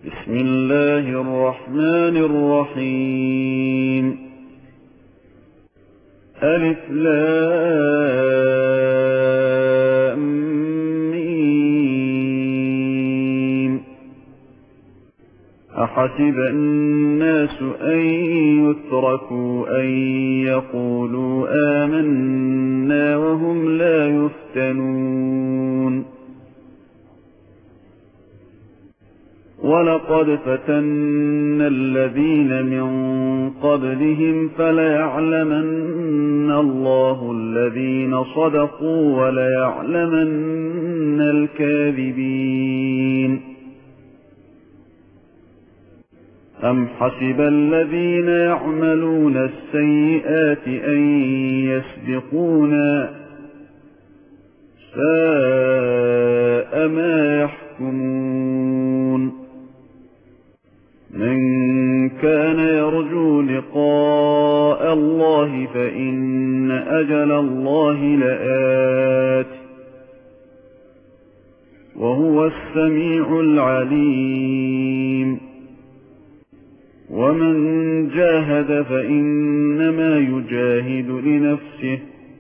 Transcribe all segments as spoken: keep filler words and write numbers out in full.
بسم الله الرحمن الرحيم. ألف لام ميم. أحسب الناس أن يتركوا أن يقولوا آمنا وهم لا يفتنون. ولقد فتنا الذين من قبلهم فليعلمن الله الذين صدقوا وليعلمن الكاذبين. أم حسب الذين يعملون السيئات أن يسبقونا ساء ما يحكمون. من كان يرجو لقاء الله فإن أجل الله لآت وهو السميع العليم. ومن جاهد فإنما يجاهد لنفسه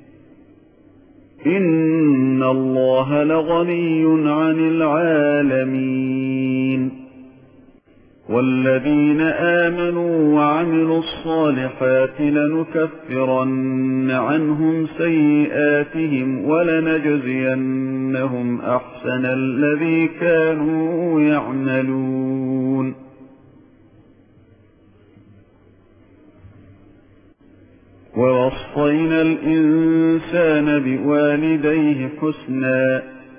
إن الله لغني عن العالمين. والذين آمنوا وعملوا الصالحات لنكفرن عنهم سيئاتهم ولنجزينهم أحسن الذي كانوا يعملون. ووصينا الإنسان بوالديه حسنا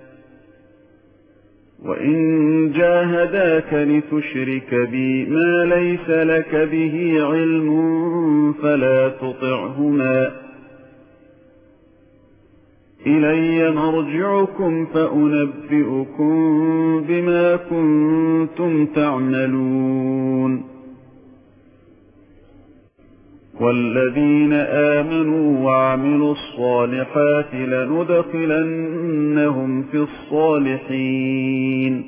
وإن جاهداك لتشرك بي ما ليس لك به علم فلا تطعهما إلي مرجعكم فأنبئكم بما كنتم تعملون. والذين آمنوا وعملوا الصالحات لندخلنهم في الصالحين.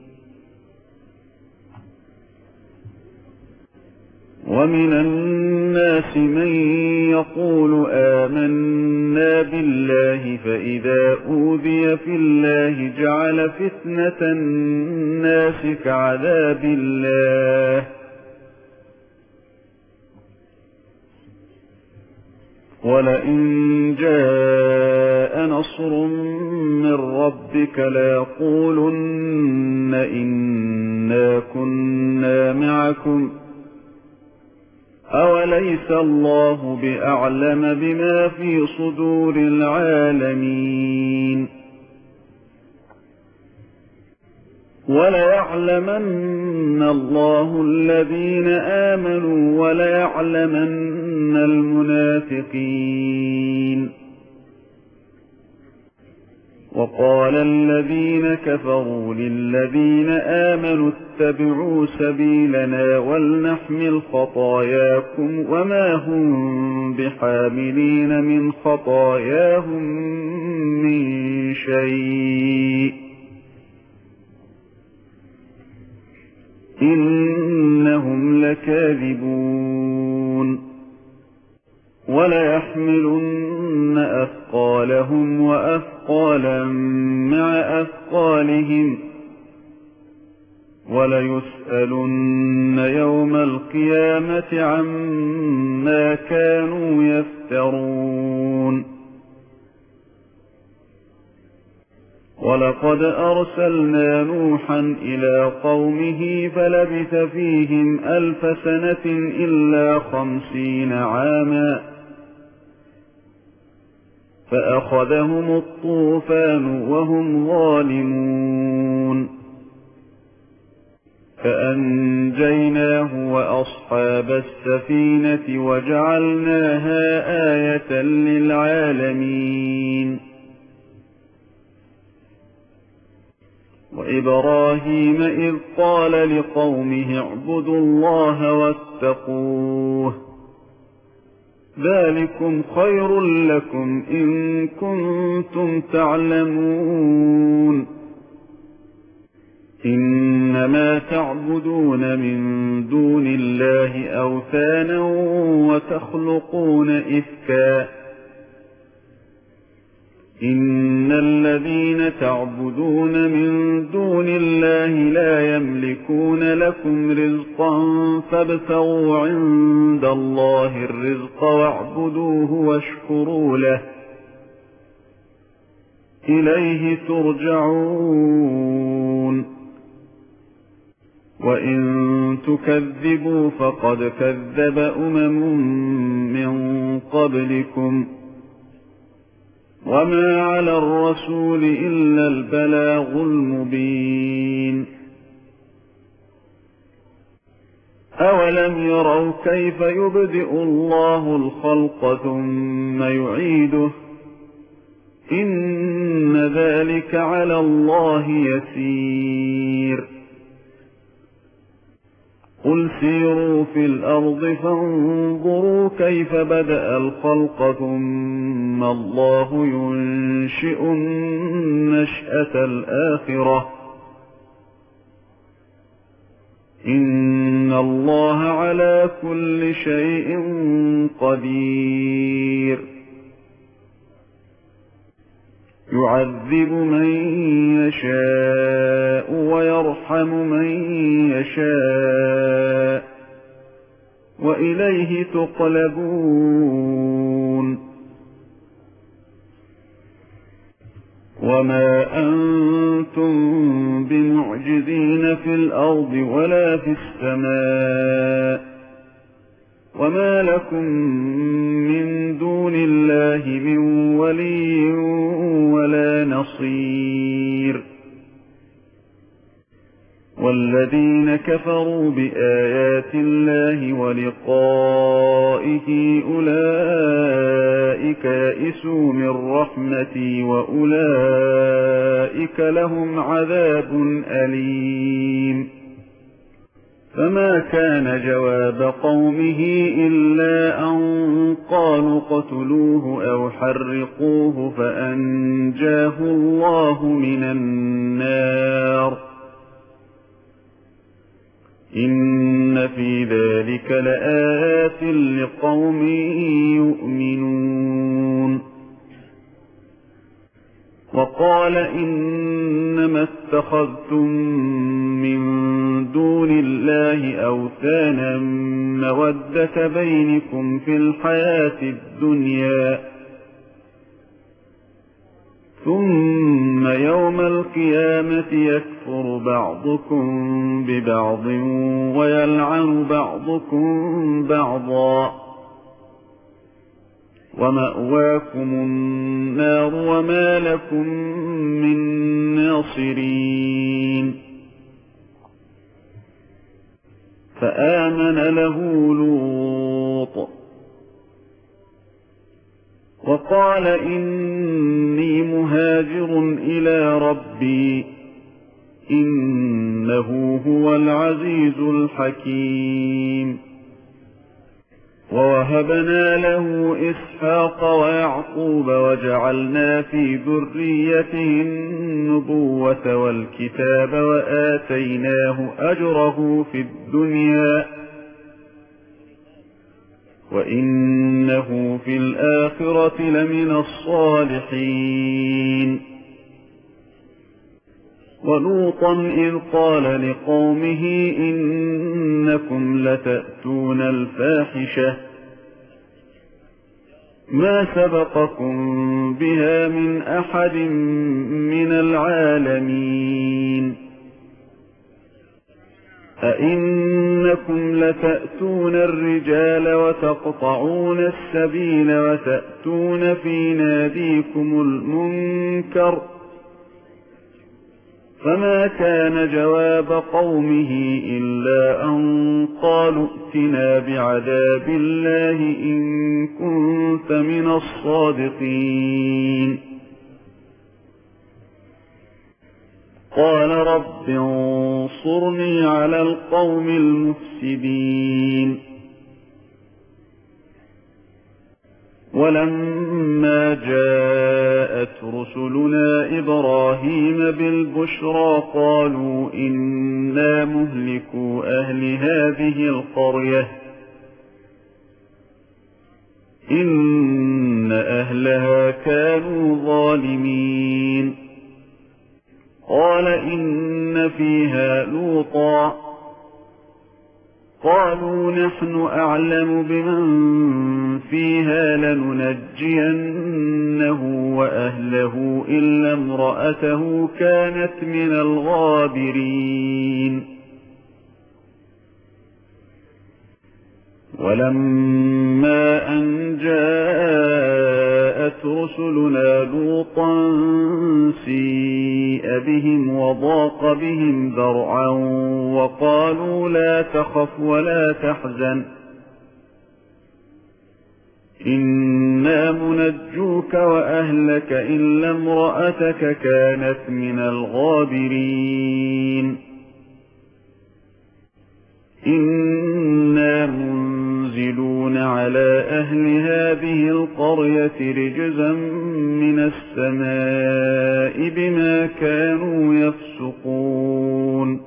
ومن الناس من يقول آمنا بالله فإذا أوذي في الله جعل فتنة الناس كعذاب الله ولئن جاء نصر من ربك ليقولن إنا كنا معكم أوليس الله بأعلم بما في صدور العالمين. وليعلمن الله الذين آمنوا وليعلمن المنافقين. وقال الذين كفروا للذين آمنوا اتبعوا سبيلنا ولنحمل خطاياكم وما هم بحاملين من خطاياهم من شيء إنهم لكاذبون. وليحملن أثقالهم وأثقالا مع أثقالهم وليسألن يوم القيامة عما كانوا يفترون. ولقد أرسلنا نوحا إلى قومه فلبث فيهم ألف سنة إلا خمسين عاما فأخذهم الطوفان وهم ظالمون فأنجيناه وأصحاب السفينة وجعلناها آية للعالمين. وإبراهيم إذ قال لقومه اعبدوا الله واتقوه ذلكم خير لكم إن كنتم تعلمون. إنما تعبدون من دون الله أوثانا وتخلقون إفكا إن الذين تعبدون من دون الله لا يملكون لكم رزقا فابتغوا عند الله الرزق واعبدوه واشكروا له إليه ترجعون وإن تكذبوا فقد كذب أمم من قبلكم وما على الرسول إلا البلاغ المبين أولم يروا كيف يبدئ الله الخلق ثم يعيده إن ذلك على الله يسير قل سيروا في الأرض فانظروا كيف بدأ الخلق ثم الله ينشئ النشأة الآخرة إن الله على كل شيء قدير يعذب من يشاء ويرحم من يشاء وإليه تقلبون وما أنتم بمعجزين في الأرض ولا في السماء وما لكم من دون الله من ولي ولا نصير والذين كفروا بآيات الله ولقائه أولئك يئسوا من رحمتي وأولئك لهم عذاب أليم فما كان جواب قومه إلا أن قالوا اقتلوه أو حرقوه فأنجاه الله من النار إن في ذلك لآيات لقوم يؤمنون وقال إنما اتخذتم من دون الله أوثانا مودة بينكم في الحياة الدنيا ثم يوم القيامة يكفر بعضكم ببعض ويلعن بعضكم بعضا ومأواكم النار وما لكم من ناصرين فآمن له لوط وقال إني مهاجر إلى ربي إنه هو العزيز الحكيم ووهبنا له إسحاق ويعقوب وجعلنا في ذريته النبوة والكتاب وآتيناه أجره في الدنيا وإنه في الآخرة لمن الصالحين ولوطا إذ قال لقومه إنكم لتأتون الفاحشة ما سبقكم بها من أحد من العالمين أئنكم لتأتون الرجال وتقطعون السبيل وتأتون في ناديكم المنكر فما كان جواب قومه إلا أن قالوا ائتنا بعذاب الله إن كنت من الصادقين قال رب انصرني على القوم المفسدين ولما جاءت رسلنا إبراهيم بالبشرى قالوا إنا مهلكو أهل هذه القرية إن أهلها كانوا ظالمين قال إن فيها لوطا قالوا نحن أعلم بمن فيها لننجينه وأهله إلا امرأته كانت من الغابرين ولما أن جاءت رسلنا لوطا سيء بهم وضاق بهم ذرعا وقالوا لا تخف ولا تحزن إنا منجوك وأهلك إلا امرأتك كانت من الغابرين إنا منزلون على أهل هذه القرية رجزا من السماء بما كانوا يفسقون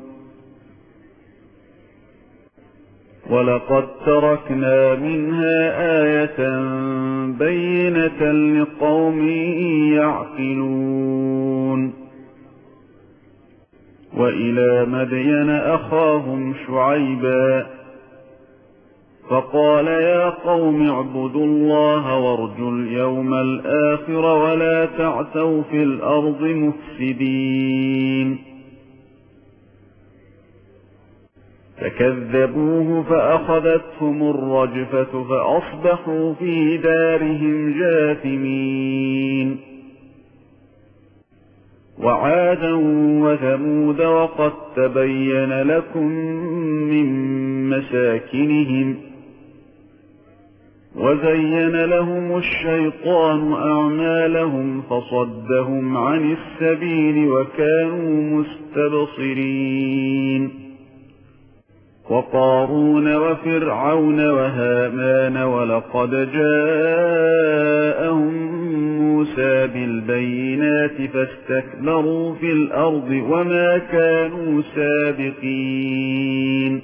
ولقد تركنا منها آية بينة لقوم يعقلون وإلى مدين أخاهم شعيبا فقال يا قوم اعبدوا الله وارجوا اليوم الآخر ولا تعثوا في الأرض مفسدين فكذبوه فأخذتهم الرجفة فأصبحوا في دارهم جاثمين وعادا وثمود وقد تبين لكم من مساكنهم وزين لهم الشيطان أعمالهم فصدهم عن السبيل وكانوا مستبصرين وقارون وفرعون وهامان ولقد جاءهم موسى بالبينات فاستكبروا في الأرض وما كانوا سابقين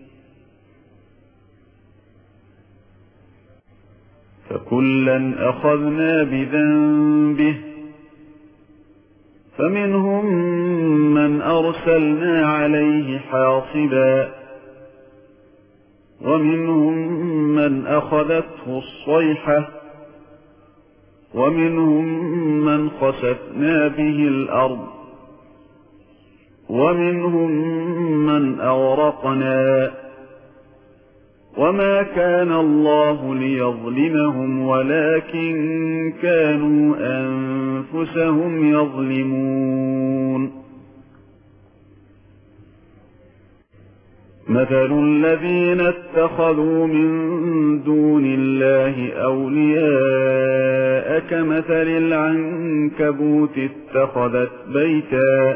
فكلا أخذنا بذنبه فمنهم من أرسلنا عليه حاصبا ومنهم من أخذته الصيحة ومنهم من خسفنا به الأرض ومنهم من أغرقنا وما كان الله ليظلمهم ولكن كانوا أنفسهم يظلمون مثل الذين اتخذوا من دون الله أولياء كمثل العنكبوت اتخذت بيتا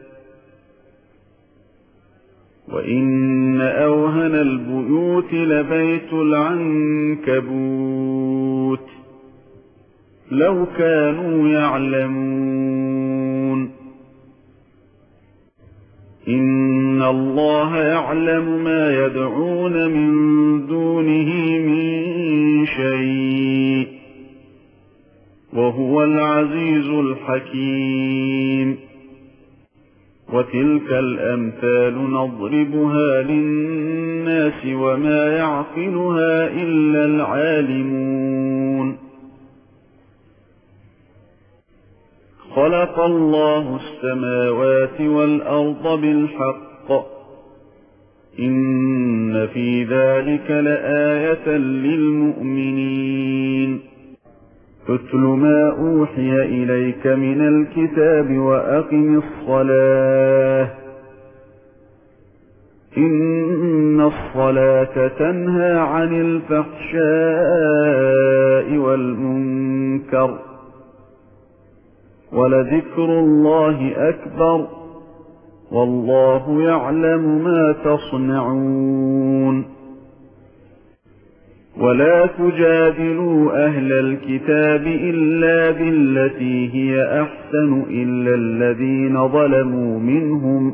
وإن أوهن البيوت لبيت العنكبوت لو كانوا يعلمون إن الله يعلم ما يدعون من دونه من شيء وهو العزيز الحكيم وتلك الأمثال نضربها للناس وما يعقلها إلا العالمون خلق الله السماوات والأرض بالحق إن في ذلك لآية للمؤمنين اتل ما أوحي إليك من الكتاب وأقم الصلاة إن الصلاة تنهى عن الفحشاء والمنكر ولذكر الله أكبر والله يعلم ما تصنعون ولا تجادلوا أهل الكتاب إلا بالتي هي أحسن إلا الذين ظلموا منهم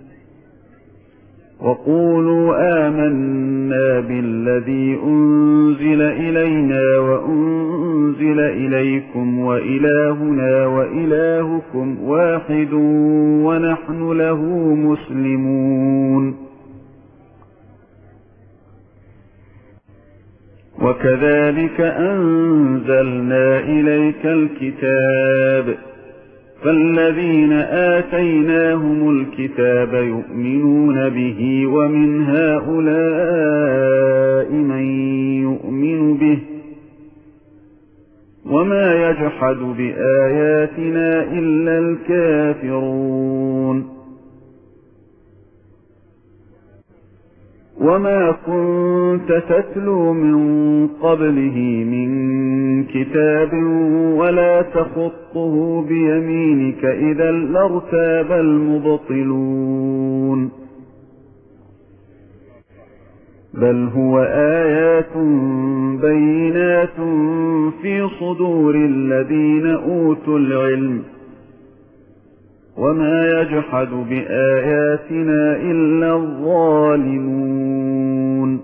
وقولوا آمنا بالذي أنزل إلينا وأنزل إليكم وإلهنا وإلهكم واحد ونحن له مسلمون. وكذلك أنزلنا إليك الكتاب فالذين آتيناهم الكتاب يؤمنون به ومن هؤلاء من يؤمن به وما يجحد بآياتنا إلا الكافرون. وما كنت تتلو من قبله من كتاب ولا تخطه بيمينك إذا لارتاب المبطلون. بل هو آيات بينات في صدور الذين أوتوا العلم وما يجحد بآياتنا إلا الظالمون.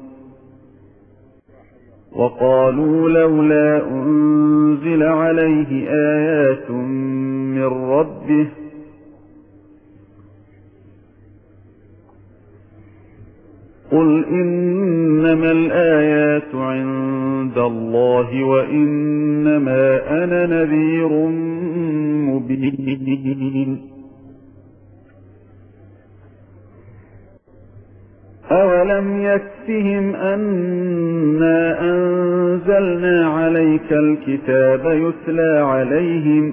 وقالوا لولا أنزل عليه آيات من ربه قل إنما الآيات عند الله وإنما أنا نذير مبين. أولم يكفهم أنا أنزلنا عليك الكتاب يتلى عليهم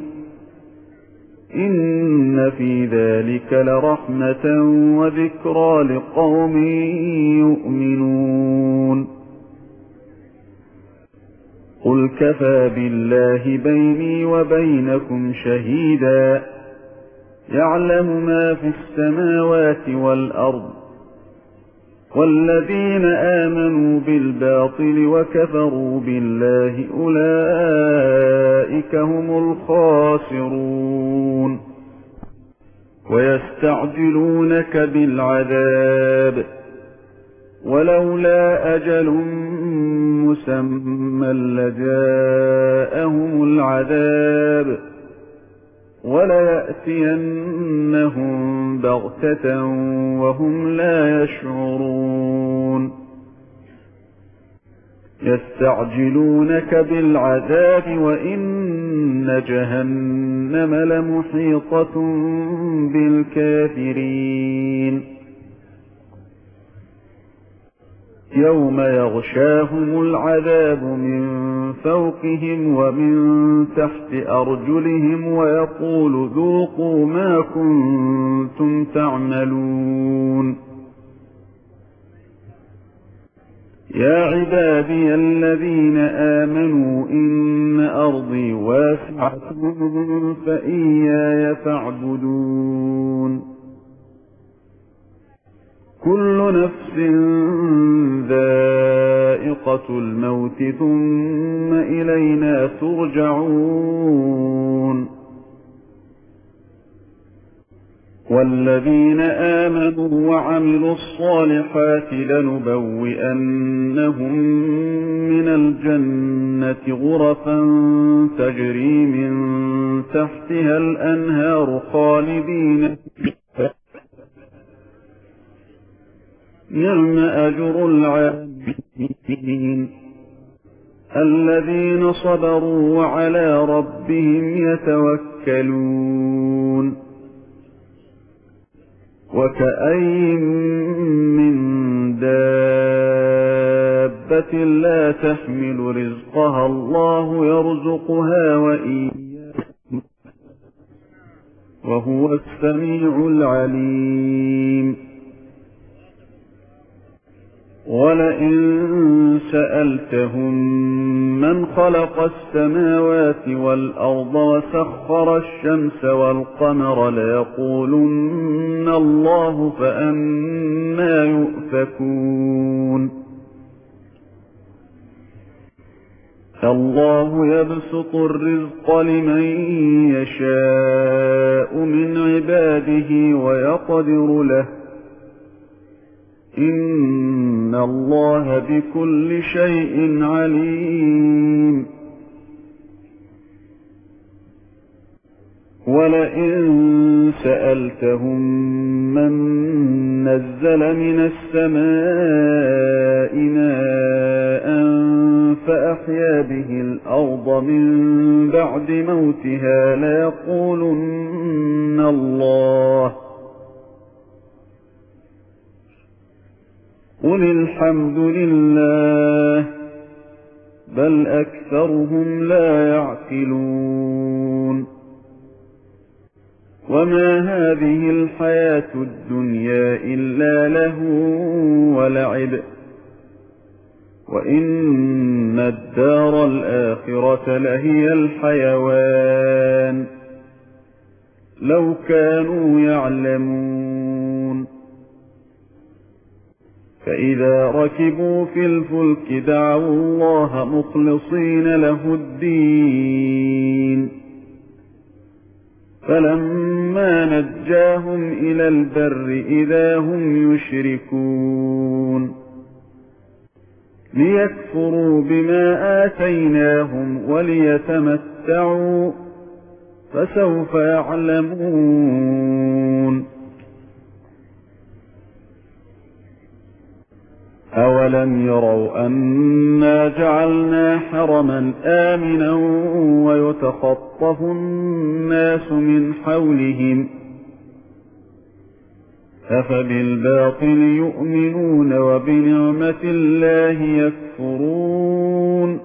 إن في ذلك لرحمة وذكرى لقوم يؤمنون. قل كفى بالله بيني وبينكم شهيدا يعلم ما في السماوات والأرض والذين آمنوا بالباطل وكفروا بالله أولئك هم الخاسرون. ويستعجلونك بالعذاب ولولا أجل مسمى لجاءهم العذاب وليأتينهم بغتة وهم لا يشعرون. يستعجلونك بالعذاب وإن جهنم لمحيطة بالكافرين. يوم يغشاهم العذاب من فوقهم ومن تحت أرجلهم ويقول ذوقوا ما كنتم تعملون. يا عبادي الذين آمنوا إن أرضي واسعة فإياي فاعبدون. كل نفس ذائقة الموت ثم إلينا ترجعون. والذين آمنوا وعملوا الصالحات لنبوئنهم من الجنة غرفا تجري من تحتها الأنهار خالدين نعم أجر العاملين الذين صبروا وعلى ربهم يتوكلون. وكأين من دابة لا تحمل رزقها الله يرزقها وإياكم وهو السميع العليم. ولئن سألتهم من خلق السماوات والأرض وسخر الشمس والقمر ليقولن الله فأنى يؤفكون. الله يبسط الرزق لمن يشاء من عباده ويقدر له إن الله بكل شيء عليم ولئن سألتهم من نزل من السماء ماء فأحيا به الأرض من بعد موتها ليقولن الله قل الحمد لله بل أكثرهم لا يعقلون وما هذه الحياة الدنيا إلا لهو ولعب وإن الدار الآخرة لهي الحيوان لو كانوا يعلمون فإذا ركبوا في الفلك دعوا الله مخلصين له الدين فلما نجاهم إلى البر إذا هم يشركون ليكفروا بما آتيناهم وليتمتعوا فسوف يعلمون أولم يروا أنا جعلنا حرما آمنا ويتخطف الناس من حولهم أفبالباطل يؤمنون وبنعمة الله يكفرون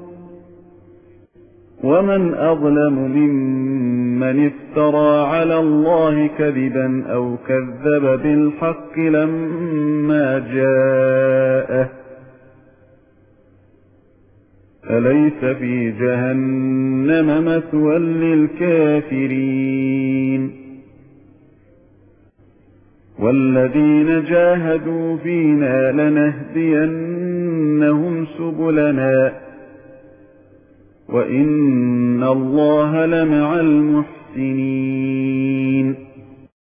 ومن أظلم ممن افترى على الله كذبا أو كذب بالحق لما جاءه أليس في جهنم مثوى للكافرين والذين جاهدوا فينا لنهدينهم سبلنا وإن الله لمع المحسنين